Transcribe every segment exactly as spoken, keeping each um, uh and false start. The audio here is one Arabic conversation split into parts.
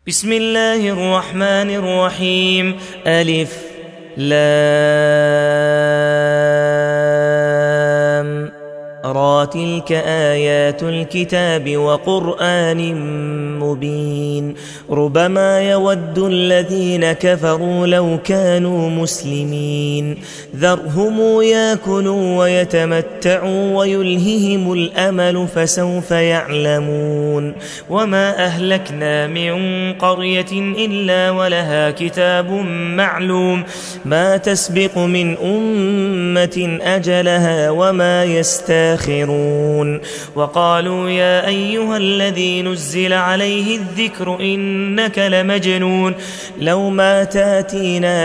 بسم الله الرحمن الرحيم. ألف لام را تلك آيات الكتاب وقرآن مبين. ربما يود الذين كفروا لو كانوا مسلمين. ذرهم ياكلوا ويتمتعوا ويلههم الأمل فسوف يعلمون. وما أهلكنا من قرية إلا ولها كتاب معلوم ما تسبق من أمة أجلها وما يستاخرون. وقالوا يا أيها الذي نزل عليه الذكر إنك لمجنون لو ما تاتينا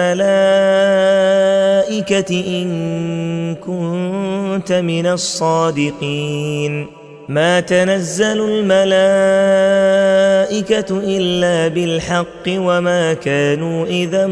بالملائكة إن كنت من الصادقين. ما تنزل الملائكة إلا بالحق وما كانوا إذا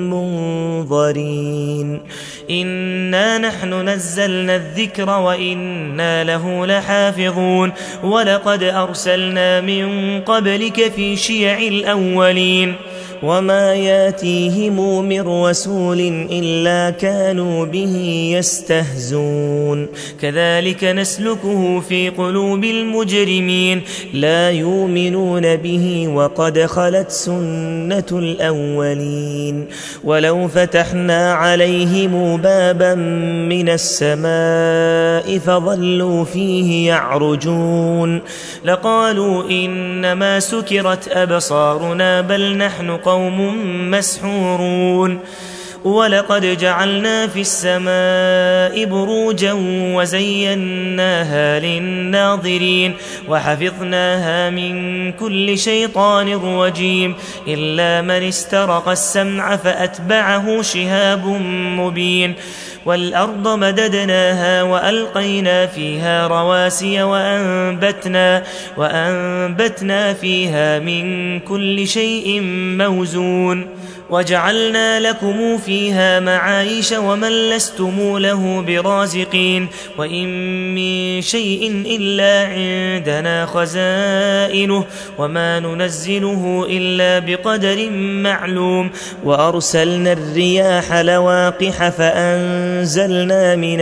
منظرين. إنا نحن نزلنا الذكر وإنا له لحافظون. ولقد أرسلنا من قبلك في شيع الأولين وما ياتيهم من رسول إلا كانوا به يستهزون. كذلك نسلكه في قلوب المجرمين لا يؤمنون به وقد خلت سنة الأولين. ولو فتحنا عليهم بابا من السماء فظلوا فيه يعرجون لقالوا إنما سكرت أبصارنا بل نحن قوم مسحورون. ولقد جعلنا في السماء بروجا وزيناها للناظرين وحفظناها من كل شيطان رجيم إلا من استرق السمع فأتبعه شهاب مبين. والأرض مددناها وألقينا فيها رواسي وأنبتنا, وأنبتنا فيها من كل شيء موزون. وجعلنا لكم فيها معايش ومن لستم له برازقين. وإن من شيء إلا عندنا خزائنه وما ننزله إلا بقدر معلوم. وأرسلنا الرياح لواقح فأنزلنا من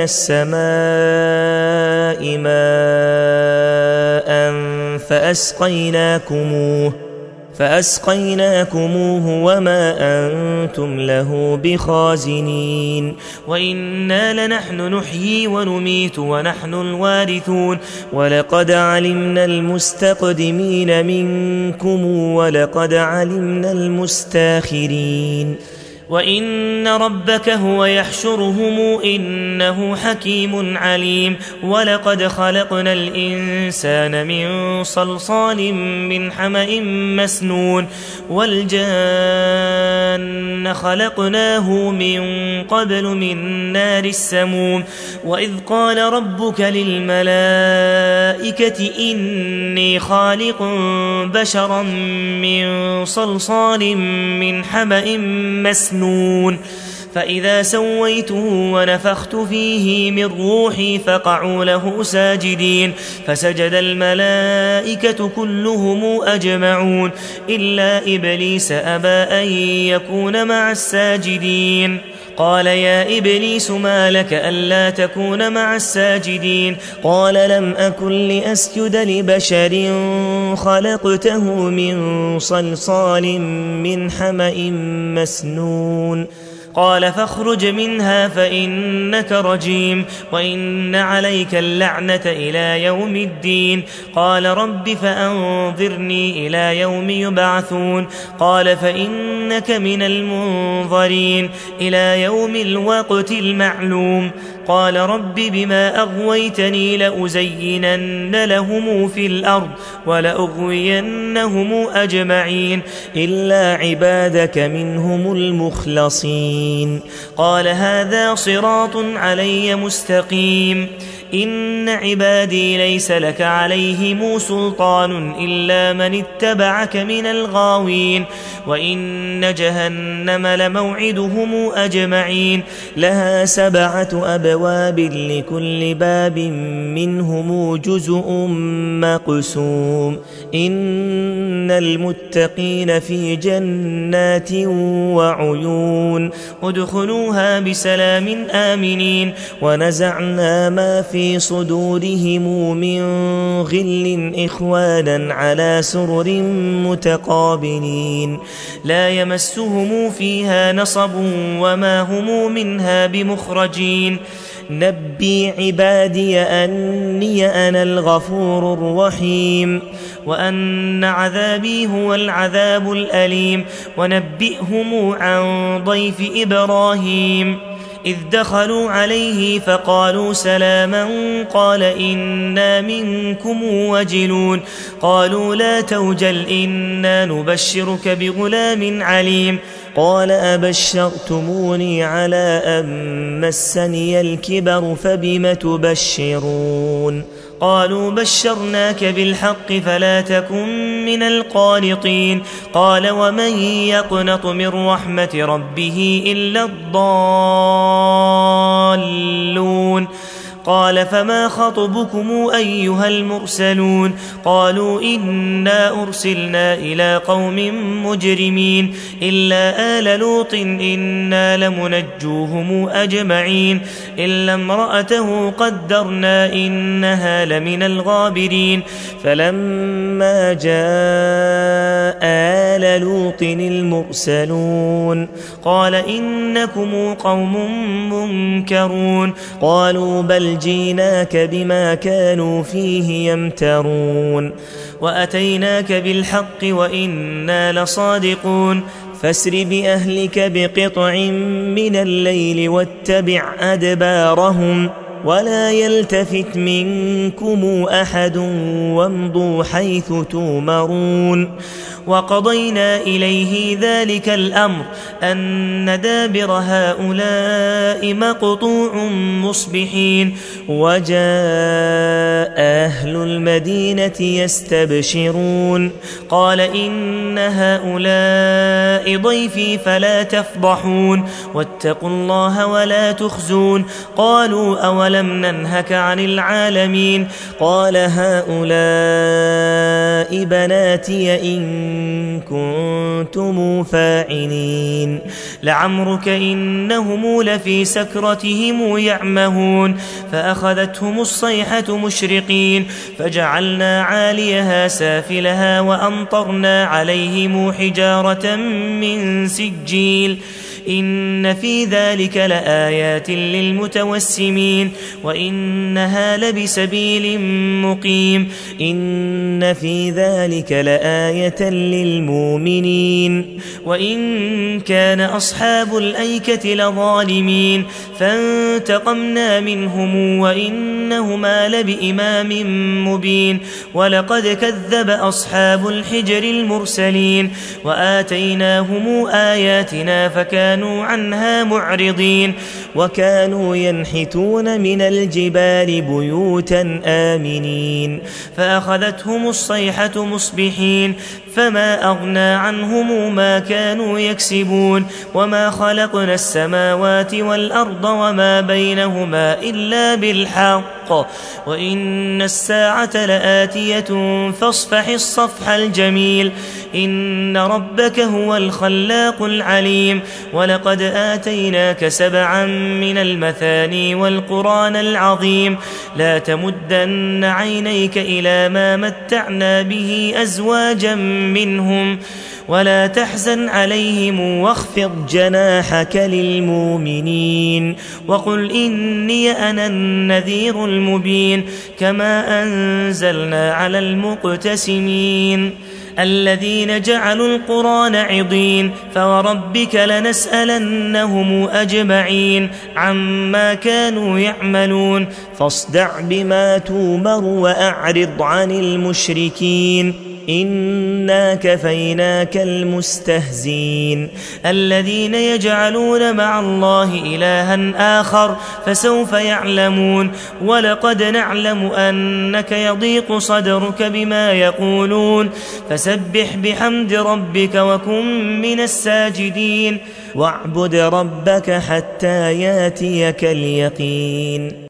السماء ماء فأسقيناكموه فأسقيناكموه وما أنتم له بخازنين. وإنا لنحن نحيي ونميت ونحن الوارثون. ولقد علمنا المستقدمين منكم ولقد علمنا المستاخرين. وإن ربك هو يحشرهم إنه حكيم عليم. ولقد خلقنا الإنسان من صلصال من حمأ مسنون. والجان خلقناه من قبل من نار السموم. وإذ قال ربك للملائكة إني خالق بشرا من صلصال من حمأ مسنون فإذا سويته ونفخت فيه من روحي فقعوا له ساجدين. فسجد الملائكة كلهم أجمعون إلا إبليس أبى أن يكون مع الساجدين. قال يا إبليس ما لك ألا تكون مع الساجدين؟ قال لم أكن لأسجد لبشر خلقته من صلصال من حمأ مسنون. قال فاخرج منها فإنك رجيم وإن عليك اللعنة إلى يوم الدين. قال رب فأنظرني إلى يوم يبعثون. قال فإنك من المنظرين إلى يوم الوقت المعلوم. قال رب بما أغويتني لأزينن لهم في الأرض ولأغوينهم أجمعين إلا عبادك منهم المخلصين. قال هذا صراط علي مستقيم. إن عبادي ليس لك عليهم سلطان إلا من اتبعك من الغاوين وإن جهنم لموعدهم أجمعين لها سبعة أبواب لكل باب منهم جزء مقسوم إن المتقين في جنات وعيون ادخلوها بسلام آمنين ونزعنا ما في صدورهم من غل إخوانا على سرر متقابلين لا يمسهم فيها نصب وما هم منها بمخرجين نبي عبادي أني أنا الغفور الرحيم وأن عذابي هو العذاب الأليم ونبئهم عن ضيف إبراهيم إذ دخلوا عليه فقالوا سلاما قال إنا منكم وجلون قالوا لا توجل إنا نبشرك بغلام عليم قال أبشرتموني على أن مسني الكبر فبم تبشرون قالوا بشرناك بالحق فلا تكن من القانطين قال ومن يقنط من رحمة ربه إلا الضالون قال فما خطبكم أيها المرسلون قالوا إنا أرسلنا إلى قوم مجرمين إلا آل لوط إنا لمنجوهم أجمعين إلا امرأته قدرنا إنها لمن الغابرين فلما جاء آل لوط المرسلون قال إنكم قوم منكرون قالوا بل جيناك بما كانوا فيه يمترون وأتيناك بالحق وإنا لصادقون فاسر بأهلك بقطع من الليل واتبع أدبارهم ولا يلتفت منكم أحد وامضوا حيث تؤمرون وقضينا إليه ذلك الأمر أن دابر هؤلاء مقطوع مصبحين وجاء أهل المدينة يستبشرون قال إن هؤلاء ضيفي فلا تفضحون واتقوا الله ولا تخزون قالوا أولم ننهك عن العالمين قال هؤلاء بناتي إن كنتم فاعلين لعمرك إنهم لفي سكرتهم يعمهون فأخذتهم الصيحة مشرقين فجعلنا عاليها سافلها وأمطرنا عليهم حجارة من سجيل إن في ذلك لآيات للمتوسمين وإنها لبسبيل مقيم إن في ذلك لآية للمؤمنين وإن كان أصحاب الأيكة لظالمين فانتقمنا منهم وإنهما لبإمام مبين ولقد كذب أصحاب الحجر المرسلين وآتيناهم آياتنا فكانوا عنها معرضين وكانوا ينحتون من الجبال بيوتا آمنين فأخذتهم الصيحة مصبحين فما أغنى عنهم ما كانوا يكسبون وما خلقنا السماوات والأرض وما بينهما إلا بالحق وإن الساعة لآتية فاصفح الصفح الجميل إن ربك هو الخلاق العليم ولقد آتيناك سبعا من المثاني والقرآن العظيم لا تمدن عينيك إلى ما متعنا به أزواجا منهم ولا تحزن عليهم واخفض جناحك للمؤمنين وقل إني أنا النذير المبين كما أنزلنا على المقتسمين الذين جعلوا القرآن عضين فوربك لنسألنهم أجمعين عما كانوا يعملون فاصدع بما تومر وأعرض عن المشركين إنا كفيناك المستهزين الذين يجعلون مع الله إلها آخر فسوف يعلمون ولقد نعلم أنك يضيق صدرك بما يقولون فسبح بحمد ربك وكن من الساجدين واعبد ربك حتى ياتيك اليقين.